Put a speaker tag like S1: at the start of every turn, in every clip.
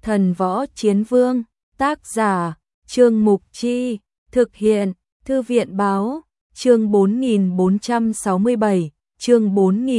S1: Thần Võ Chiến Vương, tác giả, Trương Mục Chi, thực hiện, Thư viện Báo, chương 4467, chương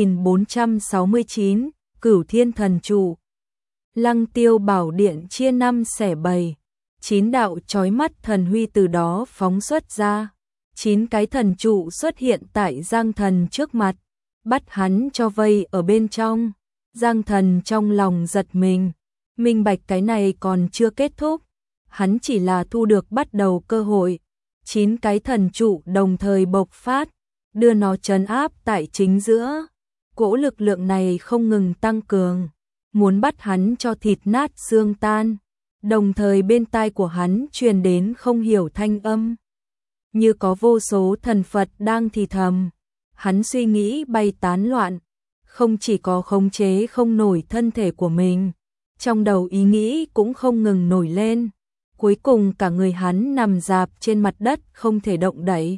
S1: 4469, Cửu Thiên Thần Trụ. Lăng Tiêu Bảo Điện chia 5 xẻ 7, 9 đạo chói mắt thần huy từ đó phóng xuất ra. 9 cái thần trụ xuất hiện tại Giang Thần trước mặt, bắt hắn cho vây ở bên trong. Giang Thần trong lòng giật mình, minh bạch cái này còn chưa kết thúc, hắn chỉ là thu được bắt đầu cơ hội. 9 cái thần trụ đồng thời bộc phát, đưa nó trấn áp tại chính giữa. Cỗ lực lượng này không ngừng tăng cường, muốn bắt hắn cho thịt nát xương tan. Đồng thời bên tai của hắn truyền đến không hiểu thanh âm, như có vô số thần Phật đang thì thầm. Hắn suy nghĩ bay tán loạn, không chỉ có khống chế không nổi thân thể của mình, trong đầu ý nghĩ cũng không ngừng nổi lên. Cuối cùng cả người hắn nằm rạp trên mặt đất không thể động đậy.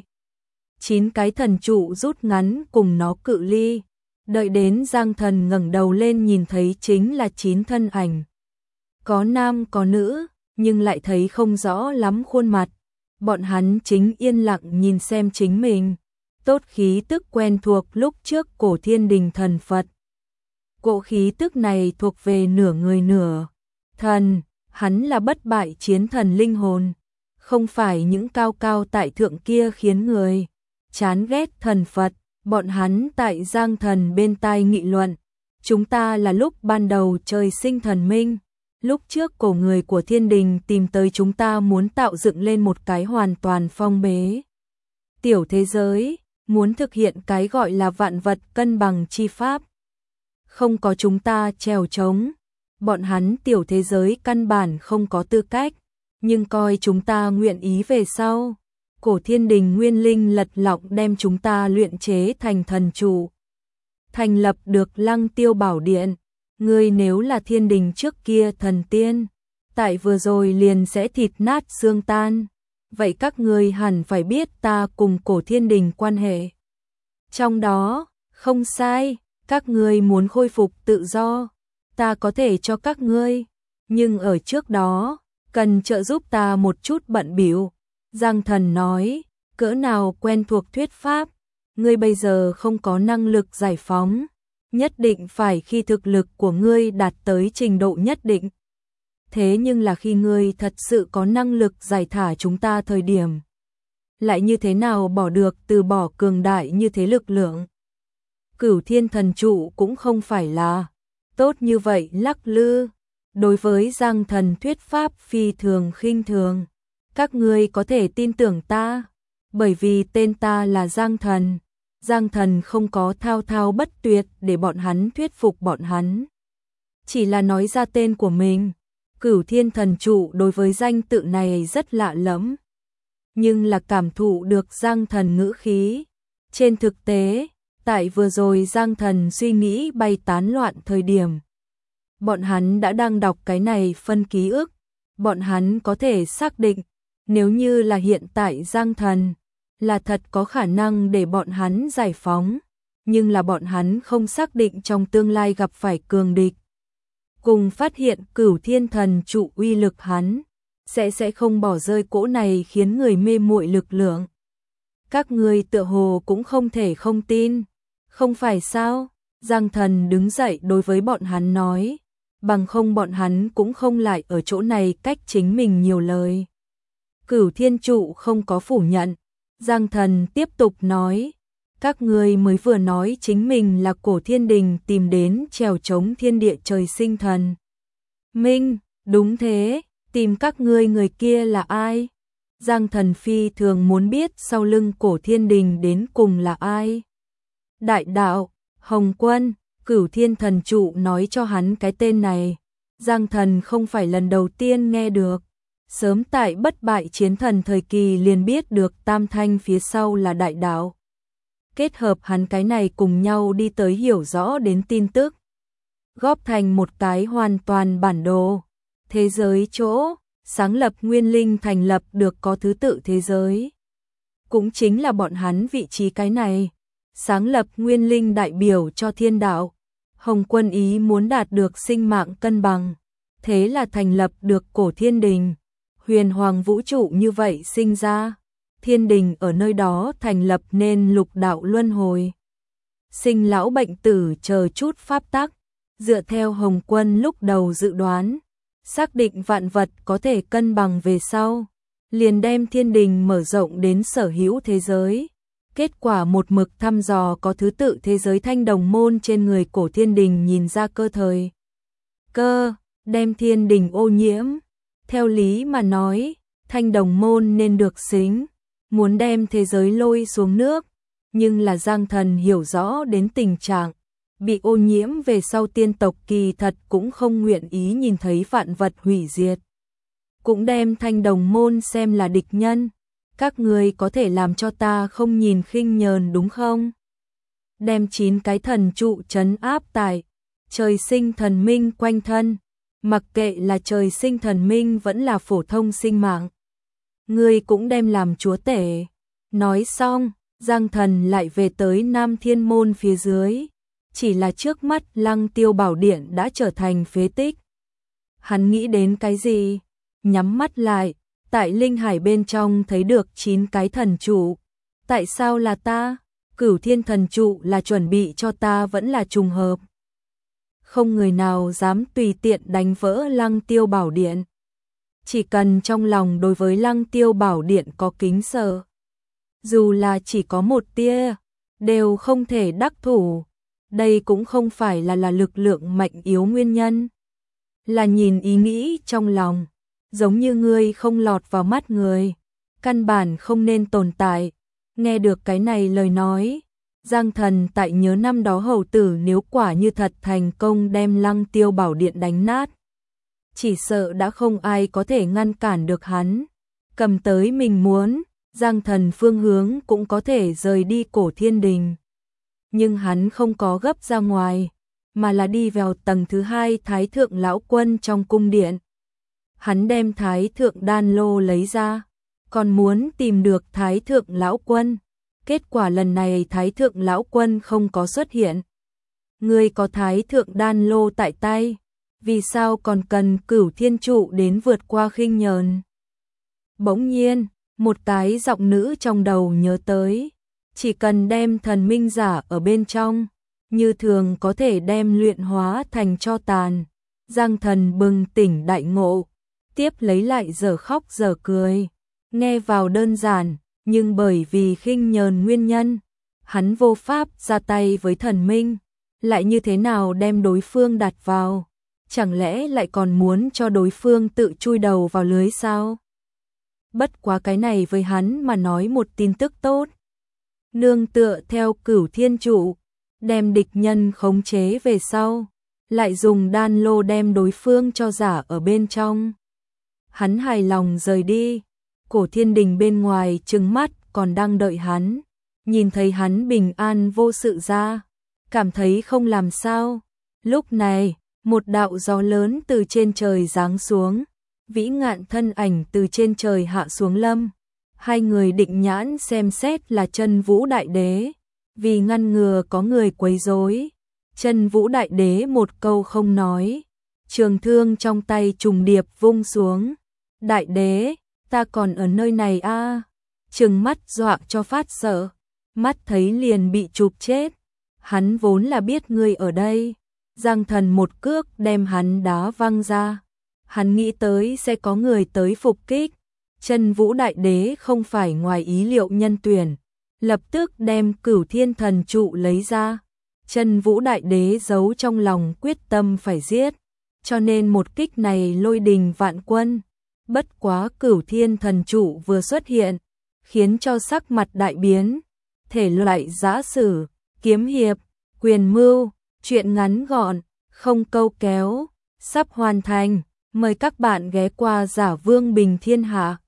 S1: 9 cái thần trụ rút ngắn cùng nó cự ly, đợi đến Giang Thần ngẩng đầu lên nhìn thấy chính là 9 thân ảnh. Có nam có nữ, nhưng lại thấy không rõ lắm khuôn mặt. Bọn hắn chính yên lặng nhìn xem chính mình. Tốt khí tức quen thuộc lúc trước Cổ Thiên Đình thần Phật. Cỗ khí tức này thuộc về nửa người nửa thần, hắn là bất bại chiến thần linh hồn, không phải những cao cao tại thượng kia khiến người chán ghét thần Phật. Bọn hắn tại Giang Thần bên tai nghị luận, chúng ta là lúc ban đầu trời sinh thần minh. Lúc trước cổ người của Thiên Đình tìm tới chúng ta muốn tạo dựng lên một cái hoàn toàn phong bế tiểu thế giới, muốn thực hiện cái gọi là vạn vật cân bằng chi pháp. Không có chúng ta trèo trống, bọn hắn tiểu thế giới căn bản không có tư cách, nhưng coi chúng ta nguyện ý về sau. Cổ Thiên Đình nguyên linh lật lọng đem chúng ta luyện chế thành thần trụ, thành lập được Lăng Tiêu Bảo Điện. Ngươi nếu là Thiên Đình trước kia thần tiên, tại vừa rồi liền sẽ thịt nát xương tan. Vậy các ngươi hẳn phải biết ta cùng Cổ Thiên Đình quan hệ. Trong đó, không sai, các ngươi muốn khôi phục tự do, ta có thể cho các ngươi, nhưng ở trước đó, cần trợ giúp ta một chút bận bịu. Giang Thần nói, cỡ nào quen thuộc thuyết pháp, ngươi bây giờ không có năng lực giải phóng, nhất định phải khi thực lực của ngươi đạt tới trình độ nhất định. Thế nhưng là khi ngươi thật sự có năng lực giải thả chúng ta thời điểm, lại như thế nào bỏ được từ bỏ cường đại như thế lực lượng. Cửu Thiên Thần Trụ cũng không phải là tốt như vậy lắc lư. Đối với Giang Thần thuyết pháp phi thường khinh thường. Các ngươi có thể tin tưởng ta, bởi vì tên ta là Giang Thần. Giang Thần không có thao thao bất tuyệt để bọn hắn thuyết phục bọn hắn, chỉ là nói ra tên của mình. Cửu Thiên Thần Trụ đối với danh tự này rất lạ lẫm, nhưng là cảm thụ được Giang Thần ngữ khí. Trên thực tế, tại vừa rồi Giang Thần suy nghĩ bay tán loạn thời điểm, bọn hắn đã đang đọc cái này phân ký ức. Bọn hắn có thể xác định, nếu như là hiện tại Giang Thần là thật có khả năng để bọn hắn giải phóng, nhưng là bọn hắn không xác định trong tương lai gặp phải cường địch, cùng phát hiện Cửu Thiên Thần Trụ uy lực, hắn sẽ không bỏ rơi cỗ này khiến người mê muội lực lượng. Các ngươi tựa hồ cũng không thể không tin, không phải sao? Giang Thần đứng dậy đối với bọn hắn nói, bằng không bọn hắn cũng không lại ở chỗ này cách chính mình nhiều lời. Cửu Thiên Trụ không có phủ nhận. Giang Thần tiếp tục nói, các ngươi mới vừa nói chính mình là Cổ Thiên Đình tìm đến trèo chống thiên địa trời sinh thần minh. Đúng thế, tìm các ngươi người kia là ai? Giang Thần phi thường muốn biết sau lưng Cổ Thiên Đình đến cùng là ai. Đại đạo, Hồng Quân. Cửu Thiên Thần Trụ nói cho hắn cái tên này. Giang Thần không phải lần đầu tiên nghe được, sớm tại bất bại chiến thần thời kỳ liền biết được tam thanh phía sau là đại đạo. Kết hợp hắn cái này cùng nhau đi tới hiểu rõ đến tin tức, góp thành một cái hoàn toàn bản đồ. Thế giới chỗ, sáng lập nguyên linh thành lập được có thứ tự thế giới. Cũng chính là bọn hắn vị trí cái này. Sáng lập nguyên linh đại biểu cho thiên đạo. Hồng Quân ý muốn đạt được sinh mạng cân bằng, thế là thành lập được cổ thiên đình. Huyền hoàng vũ trụ như vậy sinh ra, thiên đình ở nơi đó thành lập nên lục đạo luân hồi. Sinh lão bệnh tử chờ chút pháp tắc, dựa theo Hồng Quân lúc đầu dự đoán, xác định vạn vật có thể cân bằng về sau, liền đem thiên đình mở rộng đến sở hữu thế giới. Kết quả một mực thăm dò có thứ tự thế giới Thanh Đồng Môn trên người cổ thiên đình nhìn ra cơ, đem thiên đình ô nhiễm. Theo lý mà nói, Thanh Đồng Môn nên được xính, muốn đem thế giới lôi xuống nước, nhưng là Giang Thần hiểu rõ đến tình trạng bị ô nhiễm về sau tiên tộc kỳ thật cũng không nguyện ý nhìn thấy vạn vật hủy diệt. Cũng đem Thanh Đồng Môn xem là địch nhân. Các người có thể làm cho ta không nhìn khinh nhờn đúng không? Đem 9 cái thần trụ trấn áp tại trời sinh thần minh quanh thân, mặc kệ là trời sinh thần minh vẫn là phổ thông sinh mạng. Ngươi cũng đem làm chúa tể. Nói xong, Giang Thần lại về tới Nam Thiên Môn phía dưới. Chỉ là trước mắt Lăng Tiêu Bảo Điện đã trở thành phế tích. Hắn nghĩ đến cái gì? Nhắm mắt lại, tại linh hải bên trong thấy được 9 cái thần trụ. Tại sao là ta? Cửu Thiên thần trụ là chuẩn bị cho ta vẫn là trùng hợp. Không người nào dám tùy tiện đánh vỡ Lăng Tiêu Bảo Điện. Chỉ cần trong lòng đối với Lăng Tiêu Bảo Điện có kính sợ, dù là chỉ có một tia, đều không thể đắc thủ. Đây cũng không phải là lực lượng mạnh yếu nguyên nhân, là nhìn ý nghĩ trong lòng. Giống như ngươi không lọt vào mắt người, căn bản không nên tồn tại. Nghe được cái này lời nói, Giang Thần tại nhớ năm đó hầu tử nếu quả như thật thành công đem Lăng Tiêu Bảo Điện đánh nát, chỉ sợ đã không ai có thể ngăn cản được hắn. Cầm tới mình muốn, Giang Thần phương hướng cũng có thể rời đi cổ thiên đình. Nhưng hắn không có gấp ra ngoài, mà là đi vào tầng thứ 2 Thái Thượng Lão Quân trong cung điện. Hắn đem Thái Thượng Đan Lô lấy ra, còn muốn tìm được Thái Thượng Lão Quân. Kết quả lần này Thái Thượng Lão Quân không có xuất hiện. Ngươi có Thái Thượng Đan Lô tại tay, vì sao còn cần Cửu Thiên trụ đến vượt qua khinh nhờn? Bỗng nhiên, một cái giọng nữ trong đầu nhớ tới, chỉ cần đem thần minh giả ở bên trong, như thường có thể đem luyện hóa thành tro tàn. Giang Thần bừng tỉnh đại ngộ, tiếp lấy lại giờ khóc giờ cười. Nghe vào đơn giản, nhưng bởi vì khinh nhờn nguyên nhân, hắn vô pháp ra tay với thần minh, lại như thế nào đem đối phương đặt vào? Chẳng lẽ lại còn muốn cho đối phương tự chui đầu vào lưới sao? Bất quá cái này với hắn mà nói một tin tức tốt. Nương tựa theo Cửu Thiên trụ, đem địch nhân khống chế về sau, lại dùng đan lô đem đối phương cho giả ở bên trong. Hắn hài lòng rời đi. Cổ thiên đình bên ngoài trừng mắt còn đang đợi hắn, nhìn thấy hắn bình an vô sự ra, cảm thấy không làm sao. Lúc này, một đạo gió lớn từ trên trời giáng xuống, vĩ ngạn thân ảnh từ trên trời hạ xuống lâm. Hai người định nhãn xem xét là Chân Vũ Đại Đế, vì ngăn ngừa có người quấy rối, Chân Vũ Đại Đế một câu không nói, trường thương trong tay trùng điệp vung xuống. Đại Đế, ta còn ở nơi này a? Trừng mắt dọa cho phát sợ, mắt thấy liền bị chụp chết. Hắn vốn là biết ngươi ở đây. Giang Thần một cước đem hắn đá văng ra. Hắn nghĩ tới sẽ có người tới phục kích. Chân Vũ Đại Đế không phải ngoài ý liệu nhân tuyển, lập tức đem Cửu Thiên thần trụ lấy ra. Chân Vũ Đại Đế giấu trong lòng quyết tâm phải giết, cho nên một kích này lôi đình vạn quân. Bất quá Cửu Thiên thần trụ vừa xuất hiện, khiến cho sắc mặt đại biến. Thể loại giã sử, kiếm hiệp, quyền mưu, truyện ngắn gọn, không câu kéo, sắp hoàn thành. Mời các bạn ghé qua Giả Vương Bình Thiên Hạ.